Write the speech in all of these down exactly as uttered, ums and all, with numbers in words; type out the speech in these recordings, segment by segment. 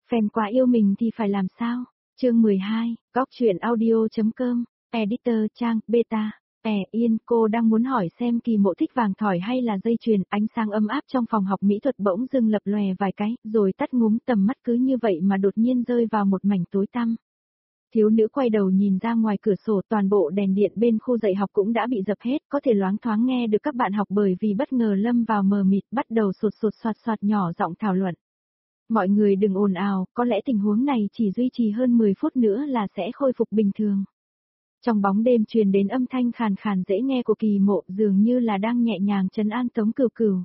Fan quá yêu mình thì phải làm sao? Chương mười hai, Góc truyện audio.com, Editor Trang, Beta. È Yên, cô đang muốn hỏi xem Kỳ Mộ thích vàng thỏi hay là dây chuyền, ánh sáng ấm áp trong phòng học mỹ thuật bỗng dưng lập lòe vài cái, rồi tắt ngúm, tầm mắt cứ như vậy mà đột nhiên rơi vào một mảnh tối tăm. Thiếu nữ quay đầu nhìn ra ngoài cửa sổ, toàn bộ đèn điện bên khu dạy học cũng đã bị dập hết, có thể loáng thoáng nghe được các bạn học bởi vì bất ngờ lâm vào mờ mịt bắt đầu sột sột soạt soạt nhỏ giọng thảo luận. Mọi người đừng ồn ào, có lẽ tình huống này chỉ duy trì hơn mười phút nữa là sẽ khôi phục bình thường. Trong bóng đêm truyền đến âm thanh khàn khàn dễ nghe của Kỳ Mộ, dường như là đang nhẹ nhàng trấn an Tống Cửu Cửu.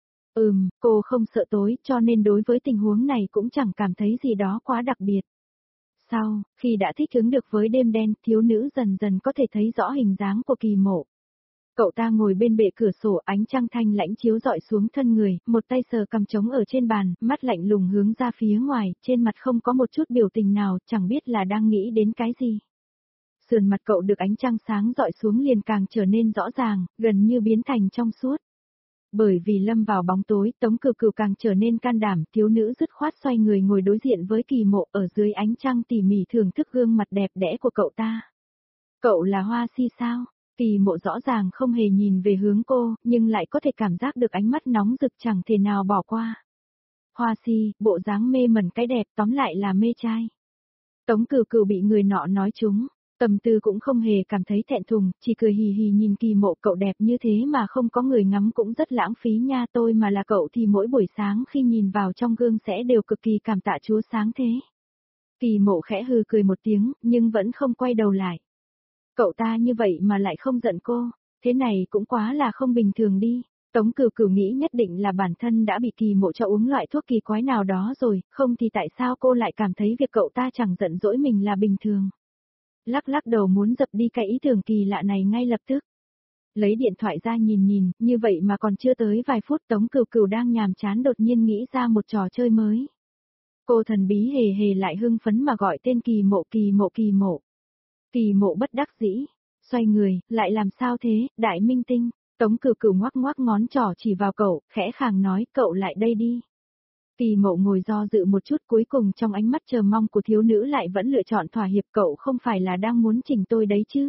Ừm, cô không sợ tối, cho nên đối với tình huống này cũng chẳng cảm thấy gì đó quá đặc biệt. Sau, khi đã thích ứng được với đêm đen, thiếu nữ dần dần có thể thấy rõ hình dáng của Kỳ Mộ. Cậu ta ngồi bên bệ cửa sổ, ánh trăng thanh lãnh chiếu rọi xuống thân người, một tay sờ cằm trống ở trên bàn, mắt lạnh lùng hướng ra phía ngoài, trên mặt không có một chút biểu tình nào, chẳng biết là đang nghĩ đến cái gì. Sườn mặt cậu được ánh trăng sáng rọi xuống liền càng trở nên rõ ràng, gần như biến thành trong suốt. Bởi vì lâm vào bóng tối, Tống Cửu Cửu càng trở nên can đảm, thiếu nữ dứt khoát xoay người ngồi đối diện với Kỳ Mộ ở dưới ánh trăng tỉ mỉ thưởng thức gương mặt đẹp đẽ của cậu ta. Cậu là Hoa Si sao? Kỳ Mộ rõ ràng không hề nhìn về hướng cô, nhưng lại có thể cảm giác được ánh mắt nóng rực chẳng thể nào bỏ qua. Hoa Si, bộ dáng mê mẩn cái đẹp, tóm lại là mê trai. Tống Cửu Cửu bị người nọ nói trúng, tâm tư cũng không hề cảm thấy thẹn thùng, chỉ cười hì hì nhìn Kỳ Mộ, cậu đẹp như thế mà không có người ngắm cũng rất lãng phí nha, tôi mà là cậu thì mỗi buổi sáng khi nhìn vào trong gương sẽ đều cực kỳ cảm tạ Chúa sáng thế. Kỳ Mộ khẽ hừ cười một tiếng, nhưng vẫn không quay đầu lại. Cậu ta như vậy mà lại không giận cô, thế này cũng quá là không bình thường đi. Tống Cửu Cửu nghĩ nhất định là bản thân đã bị Kỳ Mộ cho uống loại thuốc kỳ quái nào đó rồi, không thì tại sao cô lại cảm thấy việc cậu ta chẳng giận dỗi mình là bình thường. Lắc lắc đầu muốn dập đi cái ý tưởng kỳ lạ này ngay lập tức. Lấy điện thoại ra nhìn nhìn, như vậy mà còn chưa tới vài phút Tống Cửu Cửu đang nhàm chán đột nhiên nghĩ ra một trò chơi mới. Cô thần bí hề hề lại hưng phấn mà gọi tên Kỳ Mộ Kỳ Mộ Kỳ Mộ. Kỳ Mộ bất đắc dĩ, xoay người, lại làm sao thế, đại minh tinh. Tống Cửu Cửu ngoắc ngoắc ngón trỏ chỉ vào cậu, khẽ khàng nói, cậu lại đây đi. Kỳ Mộ ngồi do dự một chút, cuối cùng trong ánh mắt chờ mong của thiếu nữ lại vẫn lựa chọn thỏa hiệp, cậu không phải là đang muốn chỉnh tôi đấy chứ.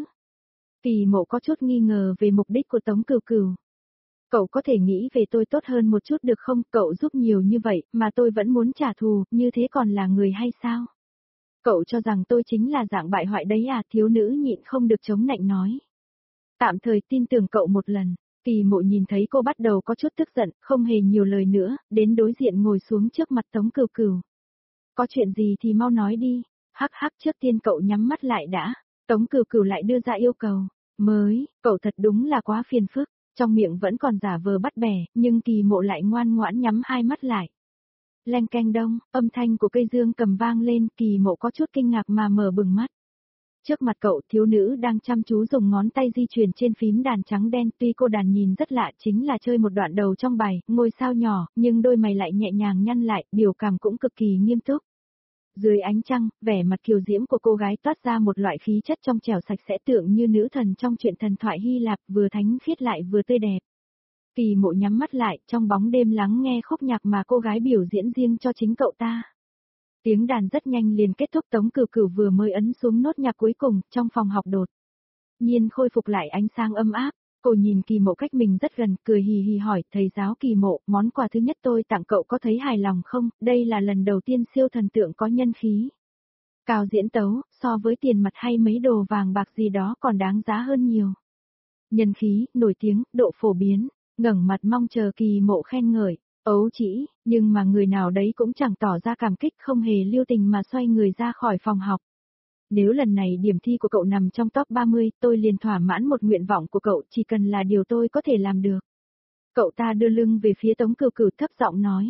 Kỳ Mộ có chút nghi ngờ về mục đích của Tống Cửu Cửu. Cậu có thể nghĩ về tôi tốt hơn một chút được không, cậu giúp nhiều như vậy, mà tôi vẫn muốn trả thù, như thế còn là người hay sao? Cậu cho rằng tôi chính là dạng bại hoại đấy à, thiếu nữ nhịn không được chống nạnh nói. Tạm thời tin tưởng cậu một lần. Kỳ Mộ nhìn thấy cô bắt đầu có chút tức giận, không hề nhiều lời nữa, đến đối diện ngồi xuống trước mặt Tống Cửu Cửu. Có chuyện gì thì mau nói đi, hắc hắc, trước tiên cậu nhắm mắt lại đã. Tống Cửu Cửu lại đưa ra yêu cầu, mới, cậu thật đúng là quá phiền phức, trong miệng vẫn còn giả vờ bắt bẻ, nhưng Kỳ Mộ lại ngoan ngoãn nhắm hai mắt lại. Leng keng đông, âm thanh của cây dương cầm vang lên, Kỳ Mộ có chút kinh ngạc mà mở bừng mắt. Trước mặt cậu, thiếu nữ đang chăm chú dùng ngón tay di chuyển trên phím đàn trắng đen, tuy cô đàn nhìn rất lạ chính là chơi một đoạn đầu trong bài, ngôi sao nhỏ, nhưng đôi mày lại nhẹ nhàng nhăn lại, biểu cảm cũng cực kỳ nghiêm túc. Dưới ánh trăng, vẻ mặt kiều diễm của cô gái toát ra một loại khí chất trong trẻo sạch sẽ tượng như nữ thần trong truyện thần thoại Hy Lạp, vừa thánh khiết lại vừa tươi đẹp. Kỳ Mộ nhắm mắt lại, trong bóng đêm lắng nghe khúc nhạc mà cô gái biểu diễn riêng cho chính cậu ta. Tiếng đàn rất nhanh liền kết thúc, Tống Cửu Cửu vừa mới ấn xuống nốt nhạc cuối cùng, trong phòng học đột nhiên khôi phục lại ánh sáng ấm áp. Cô nhìn Kỳ Mộ cách mình rất gần, cười hì hì hỏi, thầy giáo Kỳ Mộ, món quà thứ nhất tôi tặng cậu có thấy hài lòng không, đây là lần đầu tiên siêu thần tượng có nhân khí. Cao diễn tấu, so với tiền mặt hay mấy đồ vàng bạc gì đó còn đáng giá hơn nhiều. Nhân khí, nổi tiếng, độ phổ biến, ngẩng mặt mong chờ Kỳ Mộ khen ngợi. Ấu chỉ, nhưng mà người nào đấy cũng chẳng tỏ ra cảm kích, không hề lưu tình mà xoay người ra khỏi phòng học. Nếu lần này điểm thi của cậu nằm trong top ba mươi, tôi liền thỏa mãn một nguyện vọng của cậu, chỉ cần là điều tôi có thể làm được. Cậu ta đưa lưng về phía Tống Cửu Cửu thấp giọng nói.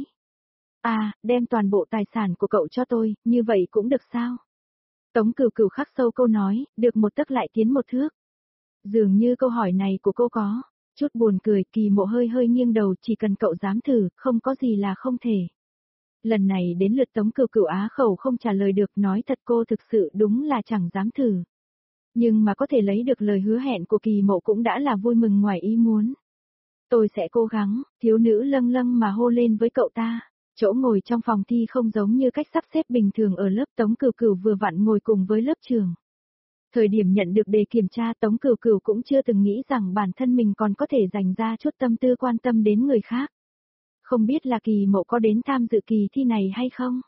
À, đem toàn bộ tài sản của cậu cho tôi, như vậy cũng được sao? Tống Cửu Cửu khắc sâu câu nói, được một tấc lại tiến một thước. Dường như câu hỏi này của cô có chút buồn cười, Kỳ Mộ hơi hơi nghiêng đầu, chỉ cần cậu dám thử, không có gì là không thể. Lần này đến lượt Tống Cửu Cửu á khẩu không trả lời được, nói thật cô thực sự đúng là chẳng dám thử. Nhưng mà có thể lấy được lời hứa hẹn của Kỳ Mộ cũng đã là vui mừng ngoài ý muốn. Tôi sẽ cố gắng, thiếu nữ lâng lâng mà hô lên với cậu ta. Chỗ ngồi trong phòng thi không giống như cách sắp xếp bình thường ở lớp, Tống Cửu Cửu vừa vặn ngồi cùng với lớp trưởng. Thời điểm nhận được đề kiểm tra, Tống Cửu Cửu cũng chưa từng nghĩ rằng bản thân mình còn có thể dành ra chút tâm tư quan tâm đến người khác. Không biết là Kỳ Mộ có đến tham dự kỳ thi này hay không?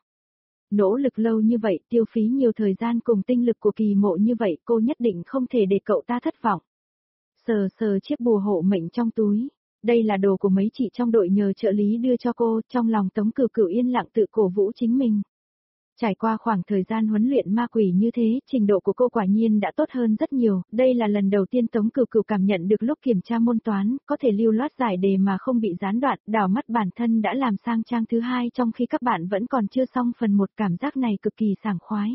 Nỗ lực lâu như vậy, tiêu phí nhiều thời gian cùng tinh lực của Kỳ Mộ như vậy, cô nhất định không thể để cậu ta thất vọng. Sờ sờ chiếc bùa hộ mệnh trong túi. Đây là đồ của mấy chị trong đội nhờ trợ lý đưa cho cô, trong lòng Tống Cửu Cửu yên lặng tự cổ vũ chính mình. Trải qua khoảng thời gian huấn luyện ma quỷ như thế, trình độ của cô quả nhiên đã tốt hơn rất nhiều, đây là lần đầu tiên Tống Cửu Cửu cảm nhận được lúc kiểm tra môn toán, có thể lưu loát giải đề mà không bị gián đoạn, đảo mắt bản thân đã làm sang trang thứ hai trong khi các bạn vẫn còn chưa xong phần một, cảm giác này cực kỳ sảng khoái.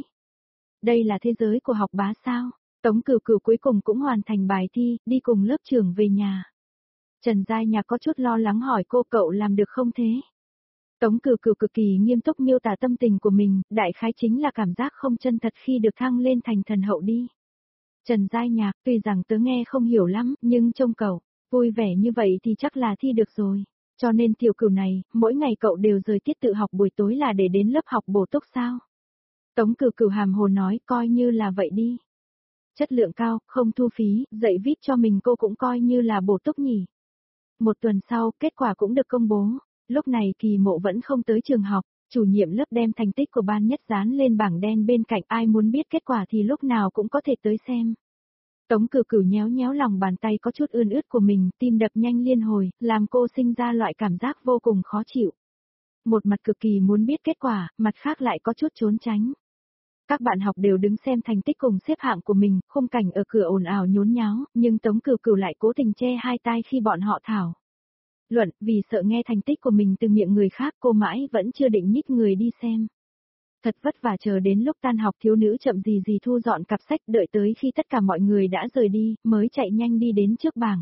Đây là thế giới của học bá sao? Tống Cửu Cửu cuối cùng cũng hoàn thành bài thi, đi cùng lớp trưởng về nhà. Trần Giai Nhạc có chút lo lắng hỏi cô, cậu làm được không thế? Tống Cửu Cửu cực kỳ nghiêm túc miêu tả tâm tình của mình, đại khái chính là cảm giác không chân thật khi được thăng lên thành thần hậu đi. Trần Giai Nhạc, tuy rằng tớ nghe không hiểu lắm, nhưng trông cậu vui vẻ như vậy thì chắc là thi được rồi. Cho nên Tiểu Cửu này, mỗi ngày cậu đều rời tiết tự học buổi tối là để đến lớp học bổ túc sao? Tống Cửu Cửu hàm hồ nói, coi như là vậy đi. Chất lượng cao, không thu phí, dạy vít cho mình cô cũng coi như là bổ túc nhỉ. Một tuần sau, kết quả cũng được công bố. Lúc này Kỳ Mộ vẫn không tới trường học, chủ nhiệm lớp đem thành tích của ban nhất dán lên bảng đen bên cạnh, ai muốn biết kết quả thì lúc nào cũng có thể tới xem. Tống Cửu Cửu nhéo nhéo lòng bàn tay có chút ươn ướt của mình, tim đập nhanh liên hồi, làm cô sinh ra loại cảm giác vô cùng khó chịu. Một mặt cực kỳ muốn biết kết quả, mặt khác lại có chút trốn tránh. Các bạn học đều đứng xem thành tích cùng xếp hạng của mình, khung cảnh ở cửa ồn ào nhốn nháo, nhưng Tống Cửu Cửu lại cố tình che hai tai khi bọn họ thảo luận, vì sợ nghe thành tích của mình từ miệng người khác, cô mãi vẫn chưa định nhích người đi xem. Thật vất vả chờ đến lúc tan học, thiếu nữ chậm gì gì thu dọn cặp sách, đợi tới khi tất cả mọi người đã rời đi, mới chạy nhanh đi đến trước bảng.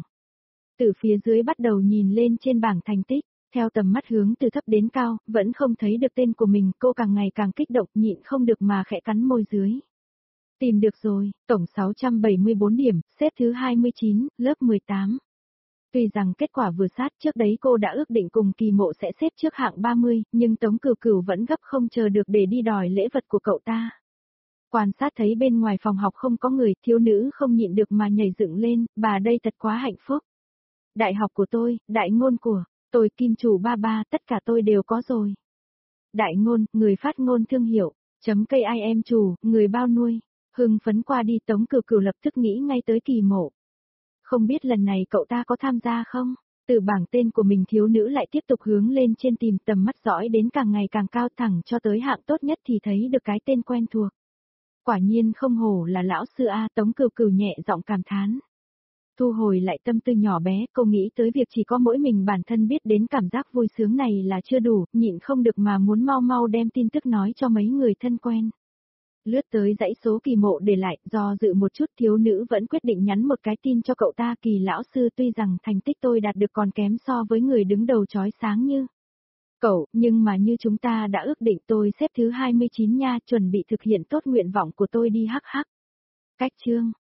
Từ phía dưới bắt đầu nhìn lên trên bảng thành tích, theo tầm mắt hướng từ thấp đến cao, vẫn không thấy được tên của mình, cô càng ngày càng kích động, nhịn không được mà khẽ cắn môi dưới. Tìm được rồi, tổng sáu trăm bảy mươi tư điểm, xếp thứ hai mươi chín, lớp mười tám. Tuy rằng kết quả vừa sát, trước đấy cô đã ước định cùng Kỳ Mộ sẽ xếp trước hạng ba mươi, nhưng Tống Cửu Cửu vẫn gấp không chờ được để đi đòi lễ vật của cậu ta. Quan sát thấy bên ngoài phòng học không có người, thiếu nữ không nhịn được mà nhảy dựng lên, bà đây thật quá hạnh phúc. Đại học của tôi, đại ngôn của tôi, kim chủ ba ba, tất cả tôi đều có rồi. Đại ngôn, người phát ngôn thương hiệu, chấm cây I em chủ, người bao nuôi. Hưng phấn qua đi, Tống Cửu Cửu lập tức nghĩ ngay tới Kỳ Mộ. Không biết lần này cậu ta có tham gia không? Từ bảng tên của mình, thiếu nữ lại tiếp tục hướng lên trên tìm, tầm mắt dõi đến càng ngày càng cao, thẳng cho tới hạng tốt nhất thì thấy được cái tên quen thuộc. Quả nhiên không hổ là lão sư A, Tống Cửu Cửu nhẹ giọng cảm thán. Thu hồi lại tâm tư nhỏ bé, cô nghĩ tới việc chỉ có mỗi mình bản thân biết đến cảm giác vui sướng này là chưa đủ, nhịn không được mà muốn mau mau đem tin tức nói cho mấy người thân quen. Lướt tới dãy số Kỳ Mộ để lại, do dự một chút, thiếu nữ vẫn quyết định nhắn một cái tin cho cậu ta. Kỳ lão sư, tuy rằng thành tích tôi đạt được còn kém so với người đứng đầu chói sáng như cậu, nhưng mà như chúng ta đã ước định, tôi xếp thứ hai mươi chín nha, chuẩn bị thực hiện tốt nguyện vọng của tôi đi hắc hắc. Cách chương